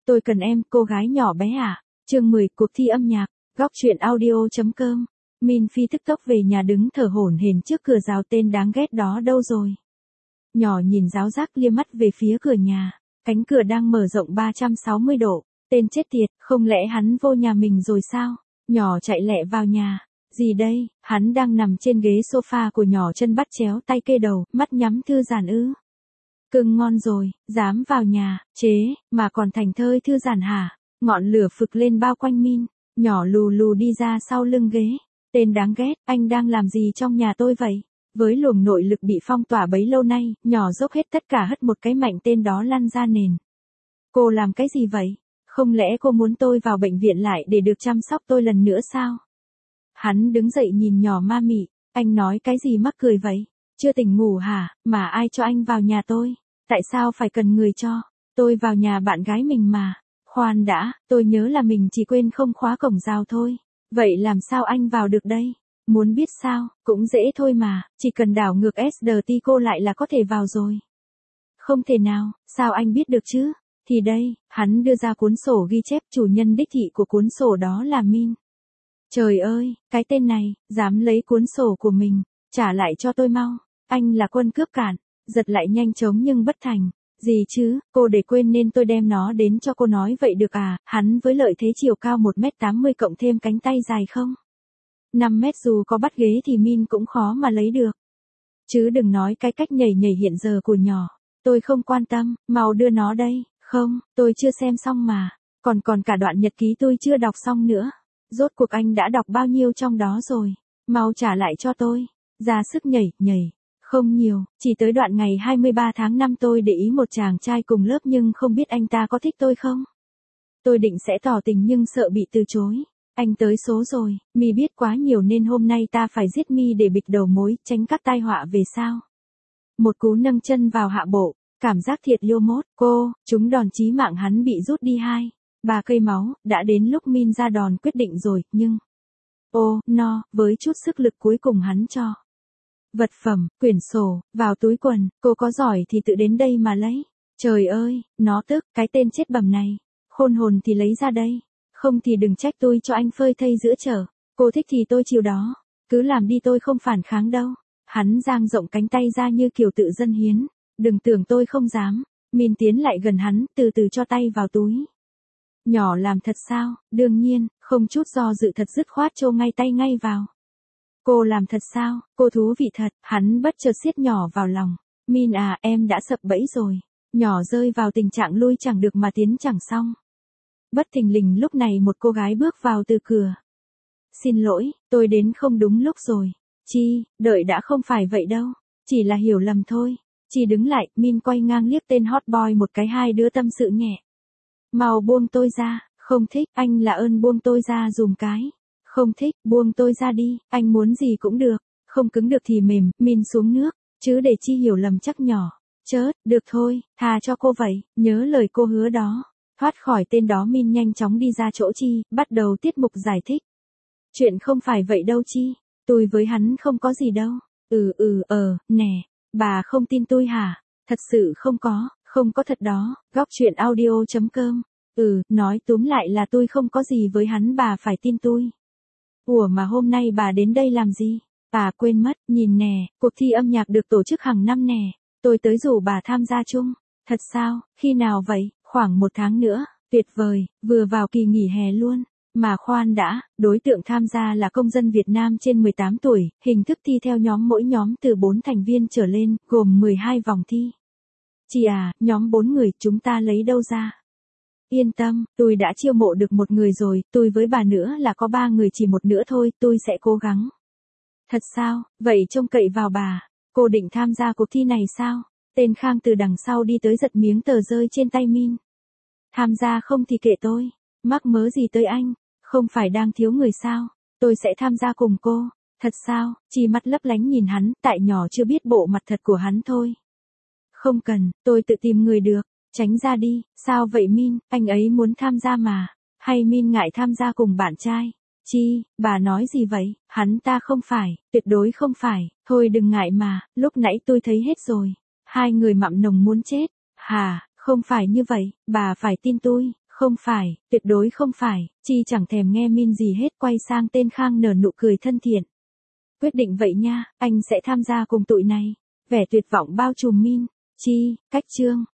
Tôi cần em, cô gái nhỏ bé à? Chương 10, cuộc thi âm nhạc. Góc truyện audio.com. Min Phi tức tốc về nhà đứng thở hổn hển trước cửa rào, tên đáng ghét đó đâu rồi? Nhỏ nhìn ráo rác lia mắt về phía cửa nhà. Cánh cửa đang mở rộng 360 độ. Tên chết tiệt, không lẽ hắn vô nhà mình rồi sao? Nhỏ chạy lẹ vào nhà. Gì đây? Hắn đang nằm trên ghế sofa của nhỏ, chân bắt chéo, tay kê đầu, mắt nhắm thư giãn ư? Cưng ngon rồi, dám vào nhà, chế, mà còn thành thơi thư giãn hả? Ngọn lửa phực lên bao quanh Min. Nhỏ lù lù đi ra sau lưng ghế. Tên đáng ghét, anh đang làm gì trong nhà tôi vậy? Với luồng nội lực bị phong tỏa bấy lâu nay, nhỏ dốc hết tất cả, hất một cái mạnh tên đó lăn ra nền. Cô làm cái gì vậy? Không lẽ cô muốn tôi vào bệnh viện lại để được chăm sóc tôi lần nữa sao? Hắn đứng dậy nhìn nhỏ ma mị. Anh nói cái gì mắc cười vậy? Chưa tỉnh ngủ hả? Mà ai cho anh vào nhà tôi? Tại sao phải cần người cho? Tôi vào nhà bạn gái mình mà. Khoan đã, tôi nhớ là mình chỉ quên không khóa cổng rào thôi. Vậy làm sao anh vào được đây? Muốn biết sao? Cũng dễ thôi mà, chỉ cần đảo ngược SDT cô lại là có thể vào rồi. Không thể nào, sao anh biết được chứ? Thì đây, hắn đưa ra cuốn sổ ghi chép, chủ nhân đích thị của cuốn sổ đó là Min. Trời ơi, cái tên này, dám lấy cuốn sổ của mình, trả lại cho tôi mau. Anh là quân cướp cản, giật lại nhanh chóng nhưng bất thành. Gì chứ, cô để quên nên tôi đem nó đến cho cô nói vậy được à? Hắn với lợi thế chiều cao 1m80 cộng thêm cánh tay dài không? 5 mét, dù có bắt ghế thì Min cũng khó mà lấy được. Chứ đừng nói cái cách nhảy nhảy hiện giờ của nhỏ. Tôi không quan tâm, mau đưa nó đây. Không, tôi chưa xem xong mà. Còn cả đoạn nhật ký tôi chưa đọc xong nữa. Rốt cuộc anh đã đọc bao nhiêu trong đó rồi? Mau trả lại cho tôi. Ra sức nhảy. Không nhiều, chỉ tới đoạn ngày 23 tháng 5 tôi để ý một chàng trai cùng lớp nhưng không biết anh ta có thích tôi không? Tôi định sẽ tỏ tình nhưng sợ bị từ chối. Anh tới số rồi, Mi biết quá nhiều nên hôm nay ta phải giết Mi để bịt đầu mối, tránh các tai họa về sau. Một cú nâng chân vào hạ bộ, cảm giác thiệt liêu mốt, chúng đòn chí mạng hắn bị rút đi 3 cây máu, đã đến lúc Min ra đòn quyết định rồi, nhưng... với chút sức lực cuối cùng hắn cho. Vật phẩm, quyển sổ, vào túi quần, cô có giỏi thì tự đến đây mà lấy. Trời ơi, nó tức, cái tên chết bầm này. Khôn hồn thì lấy ra đây. Không thì đừng trách tôi cho anh phơi thây giữa chợ. Cô thích thì tôi chịu đó. Cứ làm đi, tôi không phản kháng đâu. Hắn dang rộng cánh tay ra như kiểu tự dân hiến. Đừng tưởng tôi không dám. Min tiến lại gần hắn, từ từ cho tay vào túi. Nhỏ làm thật sao? Đương nhiên, không chút do dự, thật dứt khoát chô ngay tay ngay vào. Cô làm thật sao? Cô thú vị thật. Hắn bất chợt siết nhỏ vào lòng. Min à, em đã sập bẫy rồi. Nhỏ rơi vào tình trạng lui chẳng được mà tiến chẳng xong. Bất thình lình lúc này một cô gái bước vào từ cửa. Xin lỗi, tôi đến không đúng lúc rồi. Chi, đợi đã, không phải vậy đâu. Chỉ là hiểu lầm thôi. Chi đứng lại, Min quay ngang liếc tên hot boy một cái, hai đứa tâm sự nhẹ. Mau buông tôi ra, không thích, anh là ơn buông tôi ra dùm cái. Không thích, buông tôi ra đi, anh muốn gì cũng được. Không cứng được thì mềm, Min xuống nước, chứ để Chi hiểu lầm chắc nhỏ. Chớt, được thôi, thà cho cô vậy, nhớ lời cô hứa đó. Thoát khỏi tên đó, Min nhanh chóng đi ra chỗ Chi, bắt đầu tiết mục giải thích. Chuyện không phải vậy đâu Chi, tôi với hắn không có gì đâu. Nè, bà không tin tôi hả? Thật sự không có thật đó. Góc truyện audio.com. Nói túm lại là tôi không có gì với hắn, bà phải tin tôi. Ủa mà hôm nay bà đến đây làm gì? Bà quên mất, nhìn nè, cuộc thi âm nhạc được tổ chức hàng năm nè. Tôi tới rủ bà tham gia chung. Thật sao, khi nào vậy? Khoảng 1 tháng nữa. Tuyệt vời, vừa vào kỳ nghỉ hè luôn. Mà khoan đã, đối tượng tham gia là công dân Việt Nam trên 18 tuổi, hình thức thi theo nhóm, mỗi nhóm từ 4 thành viên trở lên, gồm 12 vòng thi. Chị à, nhóm 4 người, chúng ta lấy đâu ra? Yên tâm, tôi đã chiêu mộ được 1 người rồi, tôi với bà nữa là có 3 người, chỉ 1 nữa thôi, tôi sẽ cố gắng. Thật sao, vậy trông cậy vào bà. Cô định tham gia cuộc thi này sao? Tên Khang từ đằng sau đi tới, giật miếng tờ rơi trên tay Min. Tham gia không thì kệ tôi. Mắc mớ gì tới anh? Không phải đang thiếu người sao? Tôi sẽ tham gia cùng cô. Thật sao? Chi mắt lấp lánh nhìn hắn, tại nhỏ chưa biết bộ mặt thật của hắn thôi. Không cần, tôi tự tìm người được. Tránh ra đi. Sao vậy Min? Anh ấy muốn tham gia mà. Hay Min ngại tham gia cùng bạn trai? Chi, bà nói gì vậy? Hắn ta không phải, tuyệt đối không phải. Thôi đừng ngại mà, lúc nãy tôi thấy hết rồi. 2 người mặm nồng muốn chết. Hà, không phải như vậy, bà phải tin tôi. Không phải, tuyệt đối không phải, Chi chẳng thèm nghe Min gì hết, quay sang tên Khang nở nụ cười thân thiện. Quyết định vậy nha, anh sẽ tham gia cùng tụi này. Vẻ tuyệt vọng bao trùm Min. Chi, cách chương.